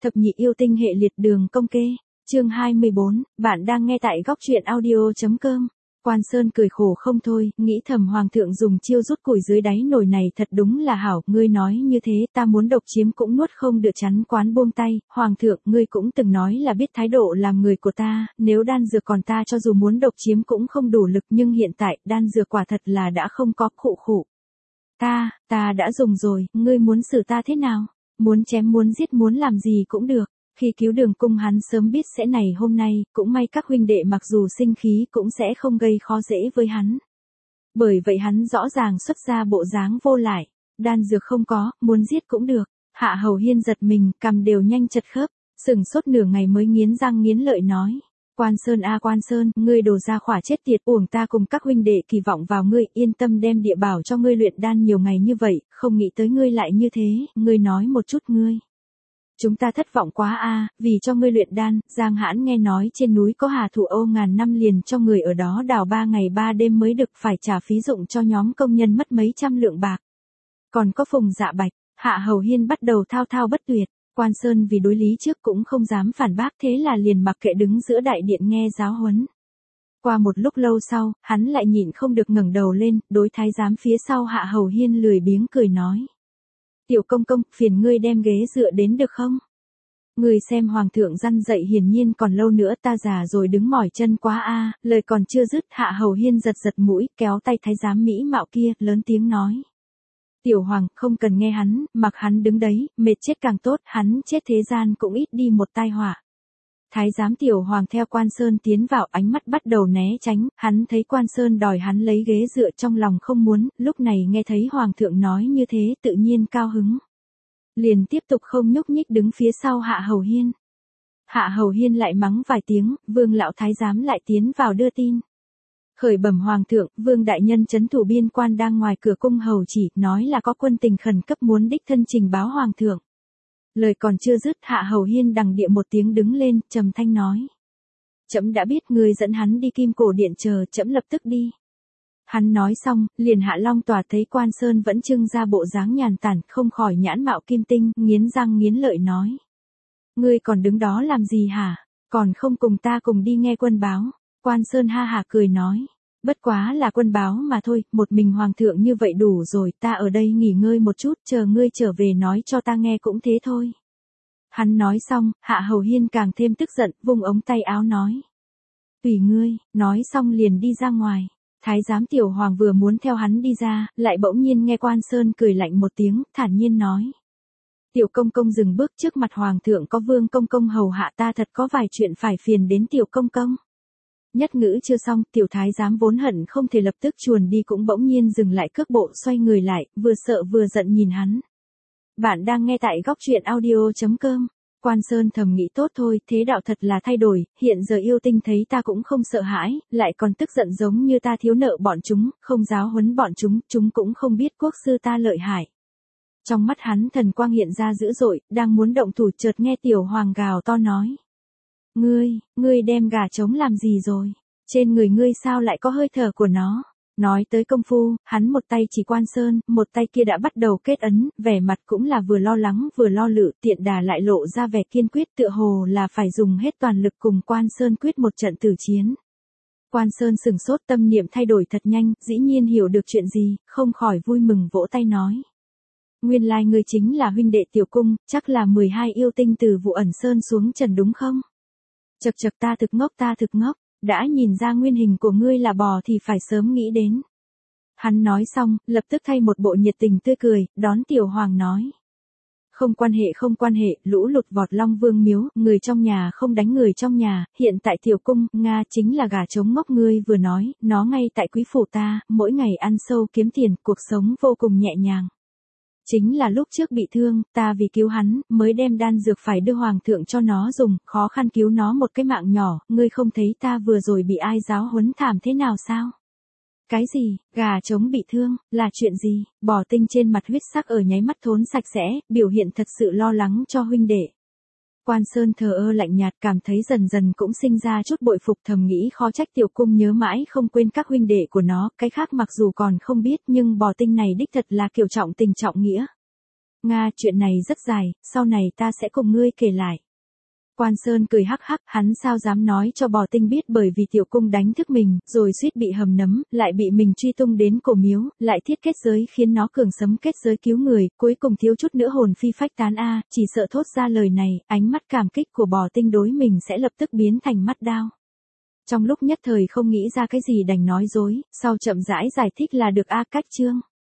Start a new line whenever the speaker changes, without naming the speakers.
Thập nhị yêu tinh hệ liệt đường công kê. Chương 24, bạn đang nghe tại góc truyện audio.com. Quan Sơn cười khổ không thôi, nghĩ thầm hoàng thượng dùng chiêu rút củi dưới đáy nồi này thật đúng là hảo, ngươi nói như thế ta muốn độc chiếm cũng nuốt không được, chắn quán buông tay. Hoàng thượng, ngươi cũng từng nói là biết thái độ làm người của ta, nếu đan dược còn ta cho dù muốn độc chiếm cũng không đủ lực, nhưng hiện tại đan dược quả thật là đã không có. Khụ. Ta đã dùng rồi, ngươi muốn xử ta thế nào? Muốn chém muốn giết muốn làm gì cũng được. Khi cứu Đường Cung hắn sớm biết sẽ này hôm nay, cũng may các huynh đệ mặc dù sinh khí cũng sẽ không gây khó dễ với hắn. Bởi vậy hắn rõ ràng xuất ra bộ dáng vô lại, đan dược không có, muốn giết cũng được. Hạ Hầu Hiên giật mình, cằm đều nhanh chật khớp, sừng sốt nửa ngày mới nghiến răng nghiến lợi nói. Quan Sơn a Quan Sơn, ngươi đồ ra khỏa chết tiệt, uổng ta cùng các huynh đệ kỳ vọng vào ngươi, yên tâm đem địa bảo cho ngươi luyện đan nhiều ngày như vậy, không nghĩ tới ngươi lại như thế, ngươi nói một chút ngươi. Chúng ta thất vọng quá a, vì cho ngươi luyện đan, Giang Hãn nghe nói trên núi có hà thủ Âu ngàn năm liền cho người ở đó đào 3 ngày 3 đêm mới được, phải trả phí dụng cho nhóm công nhân mất mấy trăm lượng bạc. Còn có Phùng Dạ Bạch, Hạ Hầu Hiên bắt đầu thao thao bất tuyệt. Quan Sơn vì đối lý trước cũng không dám phản bác, thế là liền mặc kệ đứng giữa đại điện nghe giáo huấn. Qua một lúc lâu sau, hắn lại nhịn không được ngẩng đầu lên, đối thái giám phía sau Hạ Hầu Hiên lười biếng cười nói. Tiểu công công, phiền ngươi đem ghế dựa đến được không? Ngươi xem hoàng thượng răn dậy hiển nhiên còn lâu nữa, ta già rồi đứng mỏi chân quá a. Lời còn chưa dứt, Hạ Hầu Hiên giật mũi, kéo tay thái giám mỹ mạo kia, lớn tiếng nói. Tiểu hoàng, không cần nghe hắn, mặc hắn đứng đấy, mệt chết càng tốt, hắn chết thế gian cũng ít đi một tai họa. Thái giám Tiểu hoàng theo Quan Sơn tiến vào, ánh mắt bắt đầu né tránh, hắn thấy Quan Sơn đòi hắn lấy ghế dựa trong lòng không muốn, lúc này nghe thấy hoàng thượng nói như thế tự nhiên cao hứng. Liền tiếp tục không nhúc nhích đứng phía sau Hạ Hầu Hiên. Hạ Hầu Hiên lại mắng vài tiếng, Vương lão thái giám lại tiến vào đưa tin. Khởi bẩm hoàng thượng, Vương đại nhân trấn thủ biên quan đang ngoài cửa cung hầu chỉ, nói là có quân tình khẩn cấp muốn đích thân trình báo hoàng thượng. Lời còn chưa dứt, Hạ Hầu Hiên đằng địa một tiếng đứng lên, trầm thanh nói. Trẫm đã biết, ngươi dẫn hắn đi Kim Cổ Điện chờ, trẫm lập tức đi. Hắn nói xong, liền hạ long tòa thấy Quan Sơn vẫn trưng ra bộ dáng nhàn tản, không khỏi nhãn mạo kim tinh, nghiến răng nghiến lợi nói. Ngươi còn đứng đó làm gì hả? Còn không cùng ta cùng đi nghe quân báo? Quan Sơn ha hả cười nói. Bất quá là quân báo mà thôi, một mình hoàng thượng như vậy đủ rồi, ta ở đây nghỉ ngơi một chút, chờ ngươi trở về nói cho ta nghe cũng thế thôi. Hắn nói xong, Hạ Hầu Hiên càng thêm tức giận, vung ống tay áo nói. Tùy ngươi, nói xong liền đi ra ngoài. Thái giám Tiểu hoàng vừa muốn theo hắn đi ra, lại bỗng nhiên nghe Quan Sơn cười lạnh một tiếng, thản nhiên nói. Tiểu công công dừng bước, trước mặt hoàng thượng có Vương công công hầu hạ, ta thật có vài chuyện phải phiền đến Tiểu công công. Nhất ngữ chưa xong, Tiểu thái giám vốn hận không thể lập tức chuồn đi cũng bỗng nhiên dừng lại cước bộ, xoay người lại, vừa sợ vừa giận nhìn hắn. Bạn đang nghe tại góc truyện audio.com. Quan Sơn thầm nghĩ tốt thôi, thế đạo thật là thay đổi, hiện giờ yêu tinh thấy ta cũng không sợ hãi, lại còn tức giận giống như ta thiếu nợ bọn chúng, không giáo huấn bọn chúng cũng không biết quốc sư ta lợi hại. Trong mắt hắn thần quang hiện ra dữ dội, đang muốn động thủ chợt nghe Tiểu hoàng gào to nói. Ngươi đem gà trống làm gì rồi? Trên người ngươi sao lại có hơi thở của nó? Nói tới công phu, hắn một tay chỉ Quan Sơn, một tay kia đã bắt đầu kết ấn, vẻ mặt cũng là vừa lo lắng vừa lo lự, tiện đà lại lộ ra vẻ kiên quyết, tựa hồ là phải dùng hết toàn lực cùng Quan Sơn quyết một trận tử chiến. Quan Sơn sừng sốt, tâm niệm thay đổi thật nhanh, dĩ nhiên hiểu được chuyện gì, không khỏi vui mừng vỗ tay nói. Nguyên lai ngươi chính là huynh đệ Tiểu cung, chắc là 12 yêu tinh từ Vụ Ẩn Sơn xuống trần đúng không? Chậc ta thực ngốc, đã nhìn ra nguyên hình của ngươi là bò thì phải sớm nghĩ đến. Hắn nói xong, lập tức thay một bộ nhiệt tình tươi cười, đón Tiểu hoàng nói. Không quan hệ, lũ lụt vọt Long Vương miếu, người trong nhà không đánh người trong nhà, hiện tại Tiểu cung, Nga chính là gà trống ngốc ngươi vừa nói, nó ngay tại quý phủ ta, mỗi ngày ăn sâu kiếm tiền, cuộc sống vô cùng nhẹ nhàng. Chính là lúc trước bị thương, ta vì cứu hắn, mới đem đan dược phải đưa hoàng thượng cho nó dùng, khó khăn cứu nó một cái mạng nhỏ, ngươi không thấy ta vừa rồi bị ai giáo huấn thảm thế nào sao? Cái gì, gà trống bị thương, là chuyện gì? Bò tinh trên mặt huyết sắc ở nháy mắt thốn sạch sẽ, biểu hiện thật sự lo lắng cho huynh đệ. Quan Sơn thờ ơ lạnh nhạt, cảm thấy dần dần cũng sinh ra chút bội phục, thầm nghĩ khó trách Tiểu cung nhớ mãi không quên các huynh đệ của nó, cái khác mặc dù còn không biết nhưng bò tinh này đích thật là kiểu trọng tình trọng nghĩa. Nga, chuyện này rất dài, sau này ta sẽ cùng ngươi kể lại. Quan Sơn cười hắc hắc, hắn sao dám nói cho Bò Tinh biết, bởi vì Tiểu Cung đánh thức mình, rồi suýt bị hầm nấm, lại bị mình truy tung đến cổ miếu, lại thiết kết giới khiến nó cường sấm kết giới cứu người, cuối cùng thiếu chút nữa hồn phi phách tán chỉ sợ thốt ra lời này, ánh mắt cảm kích của Bò Tinh đối mình sẽ lập tức biến thành mắt đao. Trong lúc nhất thời không nghĩ ra cái gì đành nói dối, sau chậm rãi giải thích là được cách chương.